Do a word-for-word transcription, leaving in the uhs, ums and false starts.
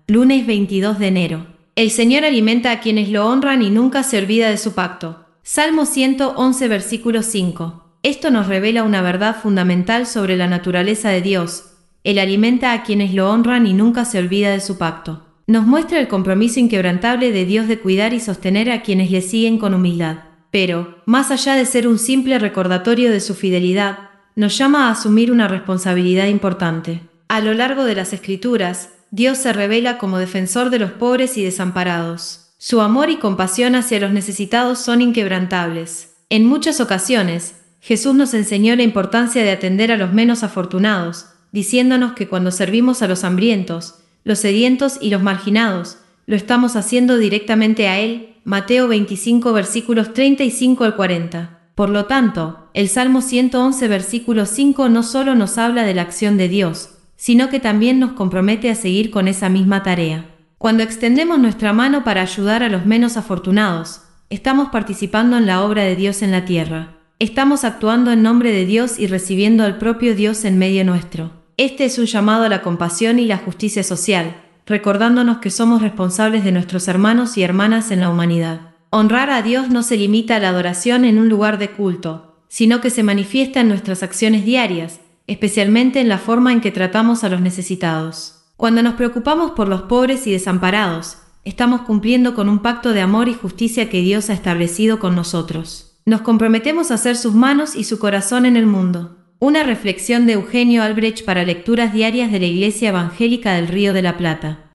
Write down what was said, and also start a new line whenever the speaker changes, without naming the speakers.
Lunes veintidós de enero. El Señor alimenta a quienes lo honran y nunca se olvida de su pacto. Salmo ciento once, versículo cinco. Esto nos revela una verdad fundamental sobre la naturaleza de Dios. Él alimenta a quienes lo honran y nunca se olvida de su pacto. Nos muestra el compromiso inquebrantable de Dios de cuidar y sostener a quienes le siguen con humildad. Pero, más allá de ser un simple recordatorio de su fidelidad, nos llama a asumir una responsabilidad importante. A lo largo de las Escrituras, Dios se revela como defensor de los pobres y desamparados. Su amor y compasión hacia los necesitados son inquebrantables. En muchas ocasiones, Jesús nos enseñó la importancia de atender a los menos afortunados, diciéndonos que cuando servimos a los hambrientos, los sedientos y los marginados, lo estamos haciendo directamente a Él. Mateo veinticinco, versículos treinta y cinco al cuarenta. Por lo tanto, el Salmo ciento once, versículo cinco no solo nos habla de la acción de Dios, sino que también nos compromete a seguir con esa misma tarea. Cuando extendemos nuestra mano para ayudar a los menos afortunados, estamos participando en la obra de Dios en la tierra. Estamos actuando en nombre de Dios y recibiendo al propio Dios en medio nuestro. Este es un llamado a la compasión y la justicia social, recordándonos que somos responsables de nuestros hermanos y hermanas en la humanidad. Honrar a Dios no se limita a la adoración en un lugar de culto, sino que se manifiesta en nuestras acciones diarias, especialmente en la forma en que tratamos a los necesitados. Cuando nos preocupamos por los pobres y desamparados, estamos cumpliendo con un pacto de amor y justicia que Dios ha establecido con nosotros. Nos comprometemos a ser sus manos y su corazón en el mundo. Una reflexión de Eugenio Albrecht para lecturas diarias de la Iglesia Evangélica del Río de la Plata.